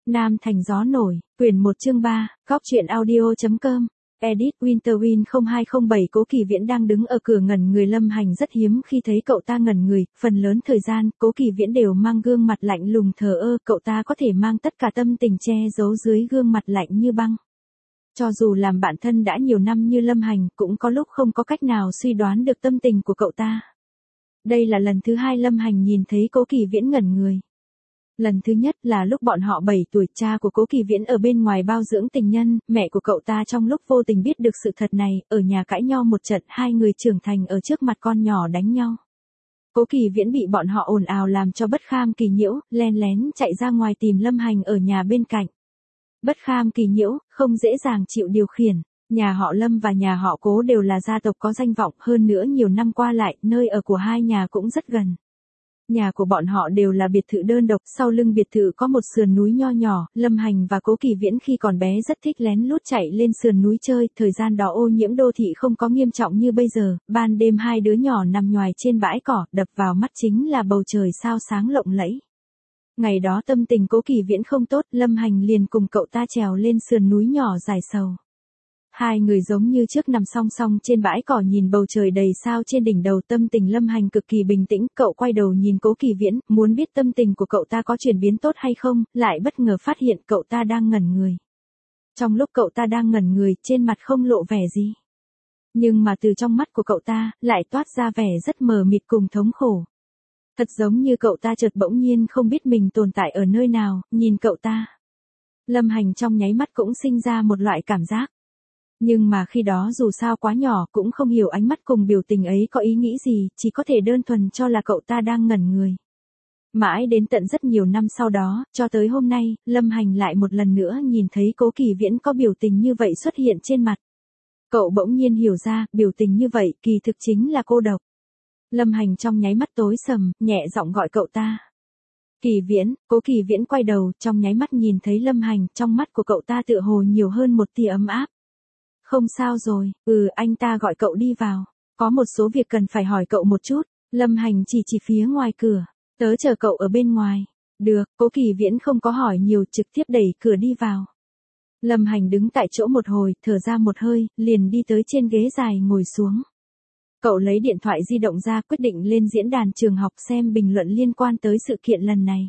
Nam Thành gió nổi, quyển 1 chương 3, góc truyện audio.com. Edit Winterwind 0207. Cố Kỳ Viễn đang đứng ở cửa ngẩn người. Lâm Hành rất hiếm khi thấy cậu ta ngẩn người, phần lớn thời gian, Cố Kỳ Viễn đều mang gương mặt lạnh lùng thờ ơ, cậu ta có thể mang tất cả tâm tình che giấu dưới gương mặt lạnh như băng. Cho dù làm bạn thân đã nhiều năm như Lâm Hành, cũng có lúc không có cách nào suy đoán được tâm tình của cậu ta. Đây là lần thứ hai Lâm Hành nhìn thấy Cố Kỳ Viễn ngẩn người. Lần thứ nhất là lúc bọn họ 7 tuổi, cha của Cố Kỳ Viễn ở bên ngoài bao dưỡng tình nhân, mẹ của cậu ta trong lúc vô tình biết được sự thật này, ở nhà cãi nhau một trận, hai người trưởng thành ở trước mặt con nhỏ đánh nhau. Cố Kỳ Viễn bị bọn họ ồn ào làm cho bất kham kỳ nhiễu, len lén chạy ra ngoài tìm Lâm Hành ở nhà bên cạnh. Bất kham kỳ nhiễu, không dễ dàng chịu điều khiển. Nhà họ Lâm và nhà họ Cố đều là gia tộc có danh vọng, hơn nữa nhiều năm qua lại, nơi ở của hai nhà cũng rất gần. Nhà của bọn họ đều là biệt thự đơn độc, sau lưng biệt thự có một sườn núi nho nhỏ, Lâm Hành và Cố Kỳ Viễn khi còn bé rất thích lén lút chạy lên sườn núi chơi, thời gian đó ô nhiễm đô thị không có nghiêm trọng như bây giờ, ban đêm hai đứa nhỏ nằm nhoài trên bãi cỏ, đập vào mắt chính là bầu trời sao sáng lộng lẫy. Ngày đó tâm tình Cố Kỳ Viễn không tốt, Lâm Hành liền cùng cậu ta trèo lên sườn núi nhỏ dài sầu. Hai người giống như trước nằm song song trên bãi cỏ nhìn bầu trời đầy sao trên đỉnh đầu, tâm tình Lâm Hành cực kỳ bình tĩnh, cậu quay đầu nhìn Cố Kỳ Viễn, muốn biết tâm tình của cậu ta có chuyển biến tốt hay không, lại bất ngờ phát hiện cậu ta đang ngẩn người. Trong lúc cậu ta đang ngẩn người, trên mặt không lộ vẻ gì. Nhưng mà từ trong mắt của cậu ta, lại toát ra vẻ rất mờ mịt cùng thống khổ. Thật giống như cậu ta chợt bỗng nhiên không biết mình tồn tại ở nơi nào, nhìn cậu ta. Lâm Hành trong nháy mắt cũng sinh ra một loại cảm giác. Nhưng mà khi đó dù sao quá nhỏ, cũng không hiểu ánh mắt cùng biểu tình ấy có ý nghĩ gì, chỉ có thể đơn thuần cho là cậu ta đang ngẩn người. Mãi đến tận rất nhiều năm sau đó, cho tới hôm nay, Lâm Hành lại một lần nữa nhìn thấy Cố Kỳ Viễn có biểu tình như vậy xuất hiện trên mặt. Cậu bỗng nhiên hiểu ra, biểu tình như vậy kỳ thực chính là cô độc. Lâm Hành trong nháy mắt tối sầm, nhẹ giọng gọi cậu ta. Kỳ Viễn. Cố Kỳ Viễn quay đầu, trong nháy mắt nhìn thấy Lâm Hành, trong mắt của cậu ta tựa hồ nhiều hơn một tia ấm áp. Không sao rồi, anh ta gọi cậu đi vào. Có một số việc cần phải hỏi cậu một chút. Lâm Hành chỉ phía ngoài cửa. Tớ chờ cậu ở bên ngoài. Được, Cố Kỳ Viễn không có hỏi nhiều, trực tiếp đẩy cửa đi vào. Lâm Hành đứng tại chỗ một hồi, thở ra một hơi, liền đi tới trên ghế dài ngồi xuống. Cậu lấy điện thoại di động ra, quyết định lên diễn đàn trường học xem bình luận liên quan tới sự kiện lần này.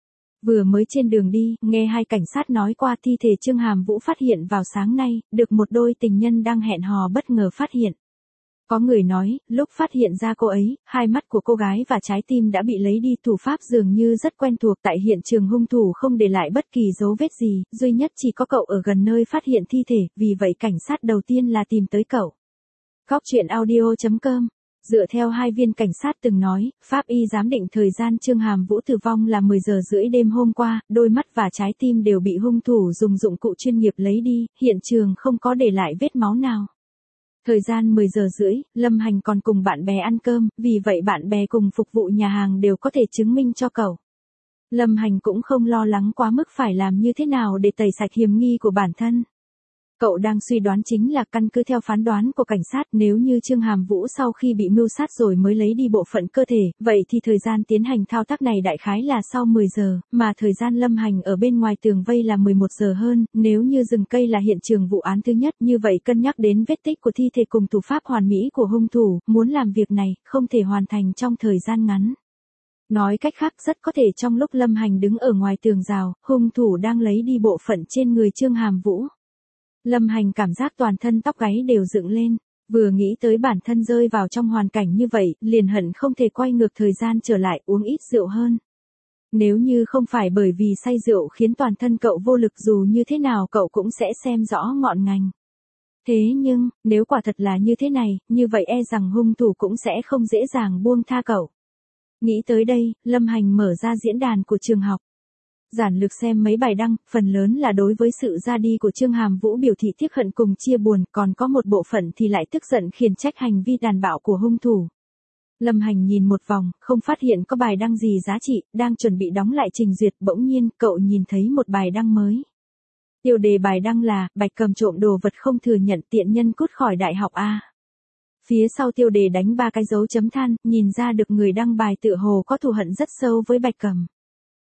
Vừa mới trên đường đi, nghe hai cảnh sát nói qua thi thể Trương Hàm Vũ phát hiện vào sáng nay, được một đôi tình nhân đang hẹn hò bất ngờ phát hiện. Có người nói, lúc phát hiện ra cô ấy, hai mắt của cô gái và trái tim đã bị lấy đi, thủ pháp dường như rất quen thuộc, tại hiện trường hung thủ không để lại bất kỳ dấu vết gì, duy nhất chỉ có cậu ở gần nơi phát hiện thi thể, vì vậy cảnh sát đầu tiên là tìm tới cậu. Góc truyện audio.com. Dựa theo hai viên cảnh sát từng nói, pháp y giám định thời gian Trương Hàm Vũ tử vong là 10 giờ rưỡi đêm hôm qua, đôi mắt và trái tim đều bị hung thủ dùng dụng cụ chuyên nghiệp lấy đi, hiện trường không có để lại vết máu nào. Thời gian 10 giờ rưỡi, Lâm Hành còn cùng bạn bè ăn cơm, vì vậy bạn bè cùng phục vụ nhà hàng đều có thể chứng minh cho cậu. Lâm Hành cũng không lo lắng quá mức phải làm như thế nào để tẩy sạch hiểm nghi của bản thân. Cậu đang suy đoán chính là căn cứ theo phán đoán của cảnh sát, nếu như Trương Hàm Vũ sau khi bị mưu sát rồi mới lấy đi bộ phận cơ thể, vậy thì thời gian tiến hành thao tác này đại khái là sau 10 giờ, mà thời gian Lâm Hành ở bên ngoài tường vây là 11 giờ hơn, nếu như rừng cây là hiện trường vụ án thứ nhất, như vậy cân nhắc đến vết tích của thi thể cùng thủ pháp hoàn mỹ của hung thủ, muốn làm việc này, không thể hoàn thành trong thời gian ngắn. Nói cách khác, rất có thể trong lúc Lâm Hành đứng ở ngoài tường rào, hung thủ đang lấy đi bộ phận trên người Trương Hàm Vũ. Lâm Hành cảm giác toàn thân tóc gáy đều dựng lên, vừa nghĩ tới bản thân rơi vào trong hoàn cảnh như vậy, liền hận không thể quay ngược thời gian trở lại uống ít rượu hơn. Nếu như không phải bởi vì say rượu khiến toàn thân cậu vô lực, dù như thế nào cậu cũng sẽ xem rõ ngọn ngành. Thế nhưng, nếu quả thật là như thế này, như vậy e rằng hung thủ cũng sẽ không dễ dàng buông tha cậu. Nghĩ tới đây, Lâm Hành mở ra diễn đàn của trường học. Giản lược xem mấy bài đăng, phần lớn là đối với sự ra đi của Trương Hàm Vũ biểu thị tiếc hận cùng chia buồn, còn có một bộ phận thì lại tức giận khiển trách hành vi tàn bạo của hung thủ. Lâm Hành nhìn một vòng, không phát hiện có bài đăng gì giá trị, đang chuẩn bị đóng lại trình duyệt, bỗng nhiên, cậu nhìn thấy một bài đăng mới. Tiêu đề bài đăng là, Bạch Cầm trộm đồ vật không thừa nhận, tiện nhân cút khỏi đại học A. Phía sau tiêu đề đánh 3 cái dấu chấm than, nhìn ra được người đăng bài tựa hồ có thù hận rất sâu với Bạch Cầm.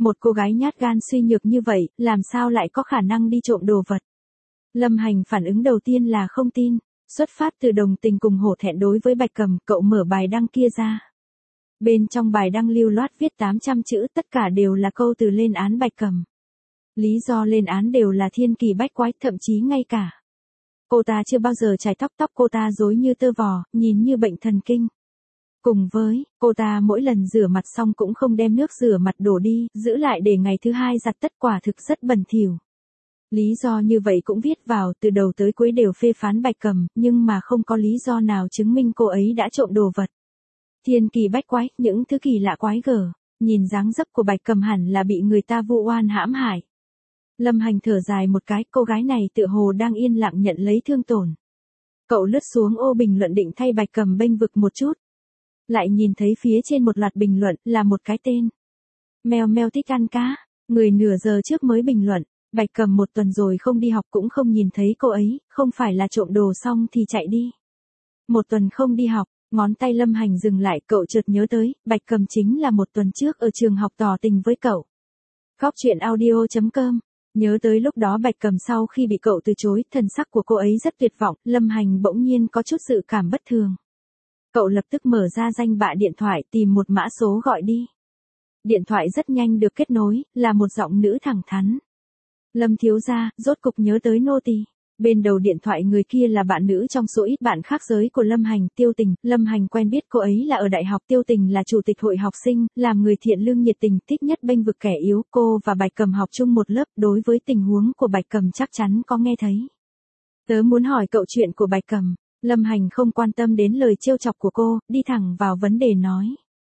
Một cô gái nhát gan suy nhược như vậy, làm sao lại có khả năng đi trộm đồ vật? Lâm Hành phản ứng đầu tiên là không tin, xuất phát từ đồng tình cùng hổ thẹn đối với Bạch Cầm, cậu mở bài đăng kia ra. Bên trong bài đăng lưu loát viết 800 chữ, tất cả đều là câu từ lên án Bạch Cầm. Lý do lên án đều là thiên kỳ bách quái, thậm chí ngay cả cô ta chưa bao giờ chải tóc cô ta rối như tơ vò, nhìn như bệnh thần kinh. Cùng với, cô ta mỗi lần rửa mặt xong cũng không đem nước rửa mặt đổ đi, giữ lại để ngày thứ hai giặt, tất quả thực rất bẩn thỉu. Lý do như vậy cũng viết vào, từ đầu tới cuối đều phê phán Bạch Cầm, nhưng mà không có lý do nào chứng minh cô ấy đã trộm đồ vật. Thiên kỳ bách quái, những thứ kỳ lạ quái gở, nhìn dáng dấp của Bạch Cầm hẳn là bị người ta vu oan hãm hại. Lâm Hành thở dài một cái, cô gái này tựa hồ đang yên lặng nhận lấy thương tổn. Cậu lướt xuống ô bình luận định thay Bạch Cầm bênh vực một chút. Lại nhìn thấy phía trên một loạt bình luận là một cái tên. Mèo mèo thích ăn cá, người nửa giờ trước mới bình luận, Bạch Cầm một tuần rồi không đi học cũng không nhìn thấy cô ấy, không phải là trộm đồ xong thì chạy đi. Một tuần không đi học, ngón tay Lâm Hành dừng lại, cậu chợt nhớ tới, Bạch Cầm chính là một tuần trước ở trường học tỏ tình với cậu. Góc truyện audio.com. Nhớ tới lúc đó Bạch Cầm sau khi bị cậu từ chối, thần sắc của cô ấy rất tuyệt vọng, Lâm Hành bỗng nhiên có chút dự cảm bất thường. Cậu lập tức mở ra danh bạ điện thoại tìm một mã số gọi đi. Điện thoại rất nhanh được kết nối, là một giọng nữ thẳng thắn. Lâm thiếu gia, rốt cục nhớ tới nô tỳ. Bên đầu điện thoại người kia là bạn nữ trong số ít bạn khác giới của Lâm Hành, Tiêu Tình. Lâm Hành quen biết cô ấy là ở đại học, Tiêu Tình là chủ tịch hội học sinh, làm người thiện lương nhiệt tình, thích nhất bênh vực kẻ yếu. Cô và Bạch Cầm học chung một lớp, đối với tình huống của Bạch Cầm chắc chắn có nghe thấy. Tớ muốn hỏi cậu chuyện của Bạch Cầm. Lâm Hành không quan tâm đến lời trêu chọc của cô, đi thẳng vào vấn đề nói.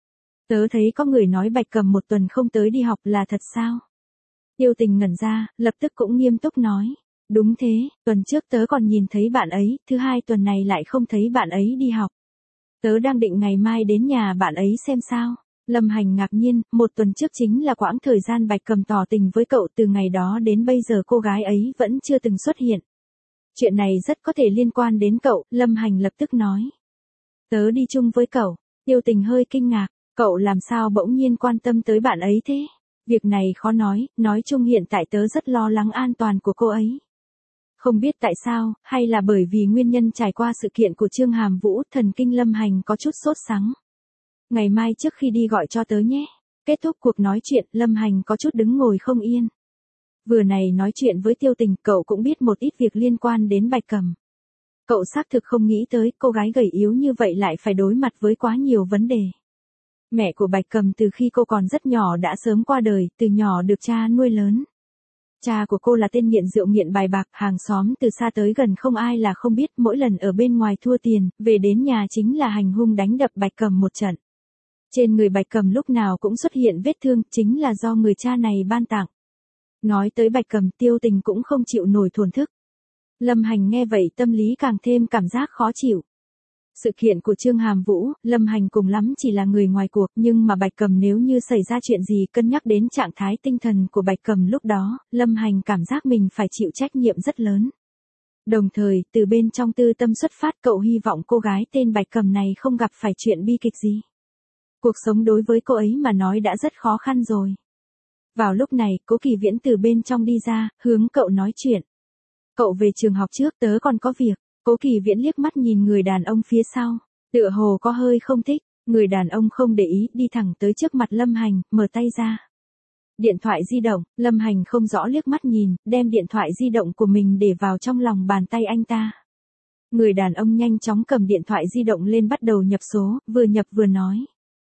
Tớ thấy có người nói Bạch Cầm một tuần không tới đi học, là thật sao? Tiêu Tình ngẩn ra, lập tức cũng nghiêm túc nói. Đúng thế, tuần trước tớ còn nhìn thấy bạn ấy, thứ hai tuần này lại không thấy bạn ấy đi học. Tớ đang định ngày mai đến nhà bạn ấy xem sao. Lâm Hành ngạc nhiên, một tuần trước chính là quãng thời gian Bạch Cầm tỏ tình với cậu, từ ngày đó đến bây giờ cô gái ấy vẫn chưa từng xuất hiện. Chuyện này rất có thể liên quan đến cậu, Lâm Hành lập tức nói. Tớ đi chung với cậu. Tiêu Tình hơi kinh ngạc, cậu làm sao bỗng nhiên quan tâm tới bạn ấy thế? Việc này khó nói chung hiện tại tớ rất lo lắng an toàn của cô ấy. Không biết tại sao, hay là bởi vì nguyên nhân trải qua sự kiện của Trương Hàm Vũ, thần kinh Lâm Hành có chút sốt sắng. Ngày mai trước khi đi gọi cho tớ nhé. Kết thúc cuộc nói chuyện, Lâm Hành có chút đứng ngồi không yên. Vừa này nói chuyện với Tiêu Tình, cậu cũng biết một ít việc liên quan đến Bạch Cầm. Cậu xác thực không nghĩ tới cô gái gầy yếu như vậy lại phải đối mặt với quá nhiều vấn đề. Mẹ của Bạch Cầm từ khi cô còn rất nhỏ đã sớm qua đời, từ nhỏ được cha nuôi lớn. Cha của cô là tên nghiện rượu nghiện bài bạc, hàng xóm từ xa tới gần không ai là không biết, mỗi lần ở bên ngoài thua tiền, về đến nhà chính là hành hung đánh đập Bạch Cầm một trận. Trên người Bạch Cầm lúc nào cũng xuất hiện vết thương, chính là do người cha này ban tặng. Nói tới Bạch Cầm, Tiêu Tình cũng không chịu nổi thổn thức. Lâm Hành nghe vậy tâm lý càng thêm cảm giác khó chịu. Sự kiện của Trương Hàm Vũ, Lâm Hành cùng lắm chỉ là người ngoài cuộc, nhưng mà Bạch Cầm nếu như xảy ra chuyện gì, cân nhắc đến trạng thái tinh thần của Bạch Cầm lúc đó, Lâm Hành cảm giác mình phải chịu trách nhiệm rất lớn. Đồng thời, từ bên trong tư tâm xuất phát, cậu hy vọng cô gái tên Bạch Cầm này không gặp phải chuyện bi kịch gì. Cuộc sống đối với cô ấy mà nói đã rất khó khăn rồi. Vào lúc này, Cố Kỳ Viễn từ bên trong đi ra, hướng cậu nói chuyện. Cậu về trường học trước, tớ còn có việc. Cố Kỳ Viễn liếc mắt nhìn người đàn ông phía sau, tựa hồ có hơi không thích, người đàn ông không để ý, đi thẳng tới trước mặt Lâm Hành, mở tay ra. Điện thoại di động, Lâm Hành không rõ liếc mắt nhìn, đem điện thoại di động của mình để vào trong lòng bàn tay anh ta. Người đàn ông nhanh chóng cầm điện thoại di động lên bắt đầu nhập số, vừa nhập vừa nói.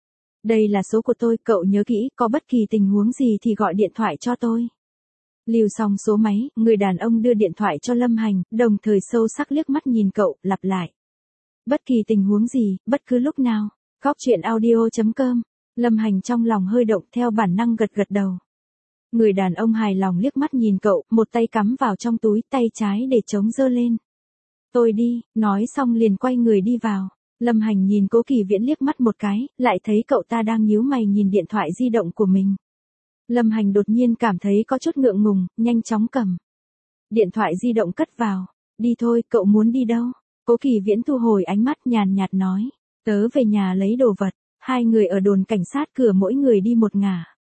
Đây là số của tôi, cậu nhớ kỹ, có bất kỳ tình huống gì thì gọi điện thoại cho tôi. Lưu xong số máy, người đàn ông đưa điện thoại cho Lâm Hành, đồng thời sâu sắc liếc mắt nhìn cậu, lặp lại. Bất kỳ tình huống gì, bất cứ lúc nào. Góc truyện audio.com. Lâm Hành trong lòng hơi động, theo bản năng gật gật đầu. Người đàn ông hài lòng liếc mắt nhìn cậu, một tay cắm vào trong túi, tay trái để chống giơ lên. Tôi đi, nói xong liền quay người đi vào. Lâm Hành nhìn Cố Kỳ Viễn liếc mắt một cái, lại thấy cậu ta đang nhíu mày nhìn điện thoại di động của mình. Lâm Hành đột nhiên cảm thấy có chút ngượng ngùng, nhanh chóng cầm điện thoại di động cất vào. Đi thôi, cậu muốn đi đâu? Cố Kỳ Viễn thu hồi ánh mắt nhàn nhạt nói. Tớ về nhà lấy đồ vật. Hai người ở đồn cảnh sát cửa mỗi người đi một ngả.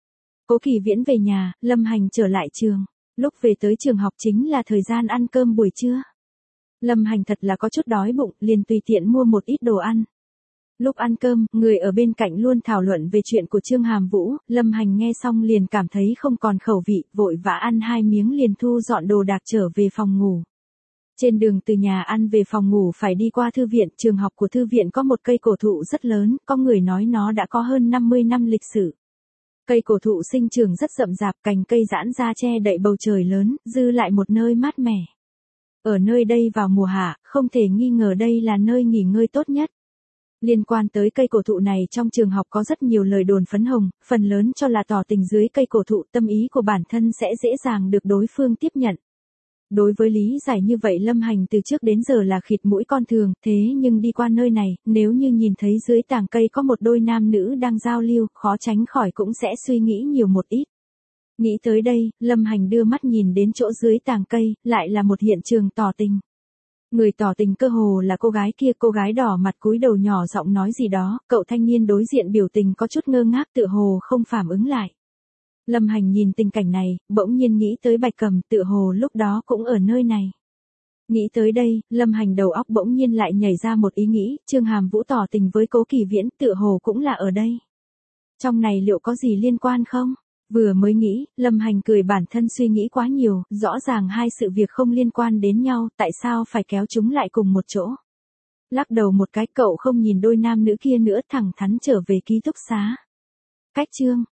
Cố Kỳ Viễn về nhà, Lâm Hành trở lại trường. Lúc về tới trường học chính là thời gian ăn cơm buổi trưa. Lâm Hành thật là có chút đói bụng, liền tùy tiện mua một ít đồ ăn. Lúc ăn cơm, người ở bên cạnh luôn thảo luận về chuyện của Trương Hàm Vũ, Lâm Hành nghe xong liền cảm thấy không còn khẩu vị, vội vã ăn 2 miếng liền thu dọn đồ đạc trở về phòng ngủ. Trên đường từ nhà ăn về phòng ngủ phải đi qua thư viện, trường học của thư viện có một cây cổ thụ rất lớn, có người nói nó đã có hơn 50 năm lịch sử. Cây cổ thụ sinh trưởng rất rậm rạp, cành cây giãn ra che đậy bầu trời lớn, dư lại một nơi mát mẻ. Ở nơi đây vào mùa hạ, không thể nghi ngờ đây là nơi nghỉ ngơi tốt nhất. Liên quan tới cây cổ thụ này trong trường học có rất nhiều lời đồn phấn hồng, phần lớn cho là tỏ tình dưới cây cổ thụ, tâm ý của bản thân sẽ dễ dàng được đối phương tiếp nhận. Đối với lý giải như vậy Lâm Hành từ trước đến giờ là khịt mũi con thường, thế nhưng đi qua nơi này, nếu như nhìn thấy dưới tàng cây có một đôi nam nữ đang giao lưu, khó tránh khỏi cũng sẽ suy nghĩ nhiều một ít. Nghĩ tới đây, Lâm Hành đưa mắt nhìn đến chỗ dưới tàng cây, lại là một hiện trường tỏ tình. Người tỏ tình cơ hồ là cô gái kia, cô gái đỏ mặt cúi đầu nhỏ giọng nói gì đó, cậu thanh niên đối diện biểu tình có chút ngơ ngác tựa hồ không phản ứng lại. Lâm Hành nhìn tình cảnh này, bỗng nhiên nghĩ tới Bạch Cầm, tựa hồ lúc đó cũng ở nơi này. Nghĩ tới đây, Lâm Hành đầu óc bỗng nhiên lại nhảy ra một ý nghĩ, Trương Hàm Vũ tỏ tình với Cố Kỳ Viễn, tựa hồ cũng là ở đây. Trong này liệu có gì liên quan không? Vừa mới nghĩ, Lâm Hành cười bản thân suy nghĩ quá nhiều, rõ ràng hai sự việc không liên quan đến nhau, tại sao phải kéo chúng lại cùng một chỗ? Lắc đầu một cái, cậu không nhìn đôi nam nữ kia nữa, thẳng thắn trở về ký túc xá. Cách chương